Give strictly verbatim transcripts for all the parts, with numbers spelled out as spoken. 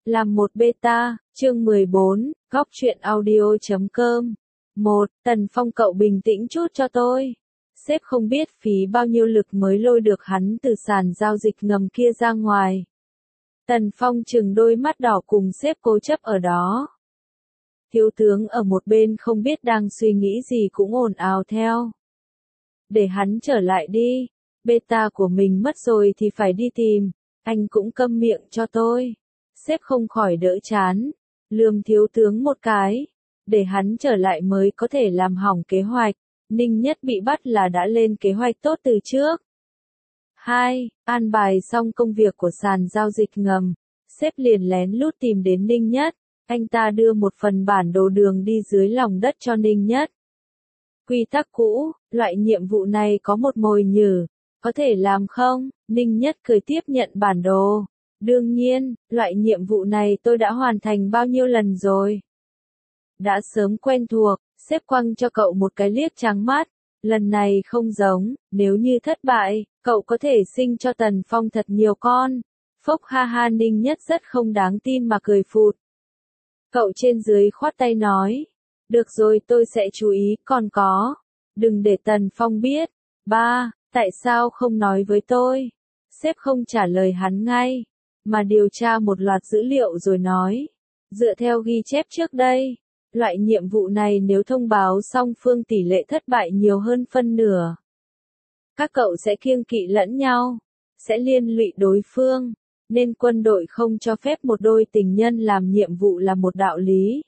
Làm một beta, chương mười bốn, góc truyện audio chấm com. một. Tần Phong cậu bình tĩnh chút cho tôi. Sếp không biết phí bao nhiêu lực mới lôi được hắn từ sàn giao dịch ngầm kia ra ngoài. Tần Phong chừng đôi mắt đỏ cùng sếp cố chấp ở đó. Thiếu tướng ở một bên không biết đang suy nghĩ gì cũng ồn ào theo. Để hắn trở lại đi, beta của mình mất rồi thì phải đi tìm, anh cũng câm miệng cho tôi. Sếp không khỏi đỡ chán, lườm thiếu tướng một cái, để hắn trở lại mới có thể làm hỏng kế hoạch. Ninh Nhất bị bắt là đã lên kế hoạch tốt từ trước. hai. An bài xong công việc của sàn giao dịch ngầm, sếp liền lén lút tìm đến Ninh Nhất, anh ta đưa một phần bản đồ đường đi dưới lòng đất cho Ninh Nhất. Quy tắc cũ, loại nhiệm vụ này có một mồi nhử, có thể làm không? Ninh Nhất cười tiếp nhận bản đồ. Đương nhiên, loại nhiệm vụ này tôi đã hoàn thành bao nhiêu lần rồi. Đã sớm quen thuộc, sếp quăng cho cậu một cái liếc trắng mắt. Lần này không giống, nếu như thất bại, cậu có thể sinh cho Tần Phong thật nhiều con. Phốc ha ha. Ninh Nhất rất không đáng tin mà cười phụt. Cậu trên dưới khoát tay nói. Được rồi, tôi sẽ chú ý, còn có. Đừng để Tần Phong biết. ba. Tại sao không nói với tôi? Sếp không trả lời hắn ngay, mà điều tra một loạt dữ liệu rồi nói. Dựa theo ghi chép trước đây, loại nhiệm vụ này nếu thông báo song phương tỷ lệ thất bại nhiều hơn phân nửa. Các cậu sẽ kiêng kỵ lẫn nhau, sẽ liên lụy đối phương, nên quân đội không cho phép một đôi tình nhân làm nhiệm vụ là một đạo lý.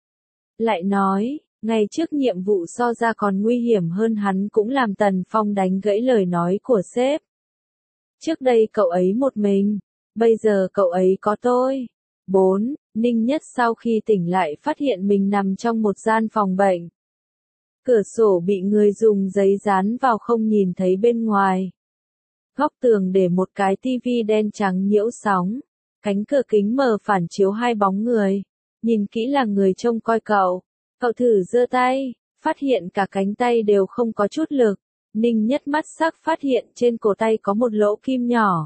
Lại nói, ngày trước nhiệm vụ so ra còn nguy hiểm hơn hắn cũng làm Tần Phong đánh gãy lời nói của sếp. Trước đây cậu ấy một mình, bây giờ cậu ấy có tôi. bốn. Ninh Nhất sau khi tỉnh lại phát hiện mình nằm trong một gian phòng bệnh. Cửa sổ bị người dùng giấy dán vào không nhìn thấy bên ngoài. Góc tường để một cái tivi đen trắng nhiễu sóng. Cánh cửa kính mờ phản chiếu hai bóng người. Nhìn kỹ là người trông coi cậu. Cậu thử giơ tay, phát hiện cả cánh tay đều không có chút lực. Ninh Nhất mắt sắc phát hiện trên cổ tay có một lỗ kim nhỏ.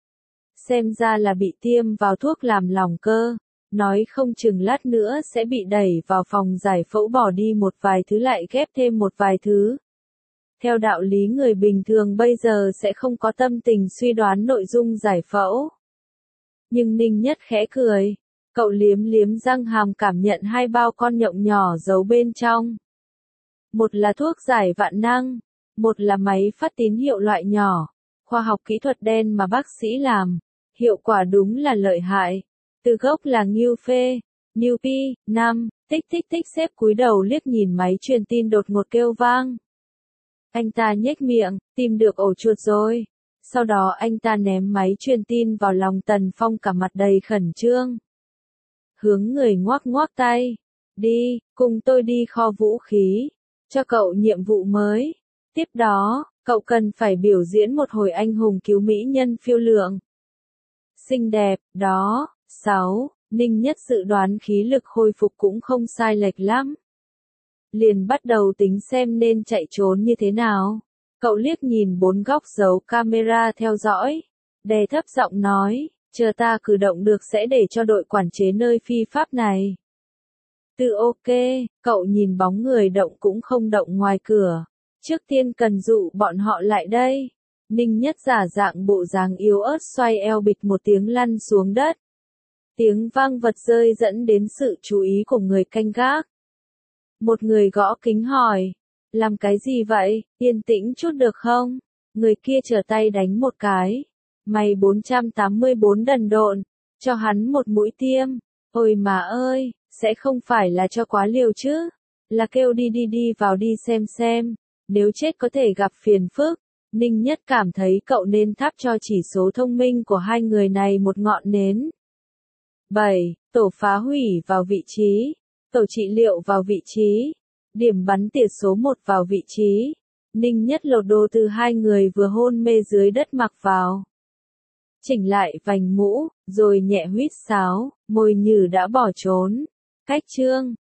Xem ra là bị tiêm vào thuốc làm lỏng cơ. Nói không chừng lát nữa sẽ bị đẩy vào phòng giải phẫu bỏ đi một vài thứ lại ghép thêm một vài thứ. Theo đạo lý người bình thường bây giờ sẽ không có tâm tình suy đoán nội dung giải phẫu. Nhưng Ninh Nhất khẽ cười. Cậu liếm liếm răng hàm cảm nhận hai bao con nhộng nhỏ giấu bên trong. Một là thuốc giải vạn năng, một là máy phát tín hiệu loại nhỏ. Khoa học kỹ thuật đen mà bác sĩ làm, hiệu quả đúng là lợi hại. Từ gốc là Ngưu Phê, Ngưu Pi, năm, tích tích tích. Sếp cúi đầu liếc nhìn máy truyền tin đột ngột kêu vang. Anh ta nhếch miệng, tìm được ổ chuột rồi. Sau đó anh ta ném máy truyền tin vào lòng Tần Phong cả mặt đầy khẩn trương. Hướng người ngoác ngoác tay. Đi, cùng tôi đi kho vũ khí. Cho cậu nhiệm vụ mới. Tiếp đó, cậu cần phải biểu diễn một hồi anh hùng cứu mỹ nhân phiêu lượng. Xinh đẹp, đó. sáu. Ninh Nhất dự đoán khí lực khôi phục cũng không sai lệch lắm. Liền bắt đầu tính xem nên chạy trốn như thế nào. Cậu liếc nhìn bốn góc giấu camera theo dõi. Đè thấp giọng nói. Chờ ta cử động được sẽ để cho đội quản chế nơi phi pháp này. Từ ok, cậu nhìn bóng người động cũng không động ngoài cửa. Trước tiên cần dụ bọn họ lại đây. Ninh Nhất giả dạng bộ dáng yếu ớt xoay eo bịch một tiếng lăn xuống đất. Tiếng vang vật rơi dẫn đến sự chú ý của người canh gác. Một người gõ kính hỏi. Làm cái gì vậy, yên tĩnh chút được không? Người kia trở tay đánh một cái. Mày bốn trăm tám mươi bốn đần độn, cho hắn một mũi tiêm. Ôi mà ơi, sẽ không phải là cho quá liều chứ? Là kêu đi đi đi vào đi xem xem. Nếu chết có thể gặp phiền phức. Ninh Nhất cảm thấy cậu nên thắp cho chỉ số thông minh của hai người này một ngọn nến. bảy. Tổ phá hủy vào vị trí. Tổ trị liệu vào vị trí. Điểm bắn tỉa số một vào vị trí. Ninh Nhất lột đồ từ hai người vừa hôn mê dưới đất mặc vào. Chỉnh lại vành mũ, rồi nhẹ huýt sáo, mồi nhử đã bỏ trốn. Cách chương,